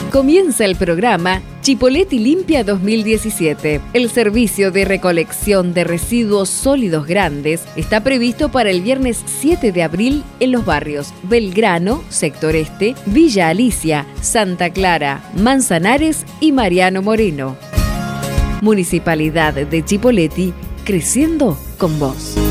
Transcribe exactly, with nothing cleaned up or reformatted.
Comienza el programa Chipoleti Limpia dos mil diecisiete. El servicio de recolección de residuos sólidos grandes está previsto para el viernes siete de abril en los barrios Belgrano, Sector Este, Villa Alicia, Santa Clara, Manzanares y Mariano Moreno. Municipalidad de Chipoleti, creciendo con vos.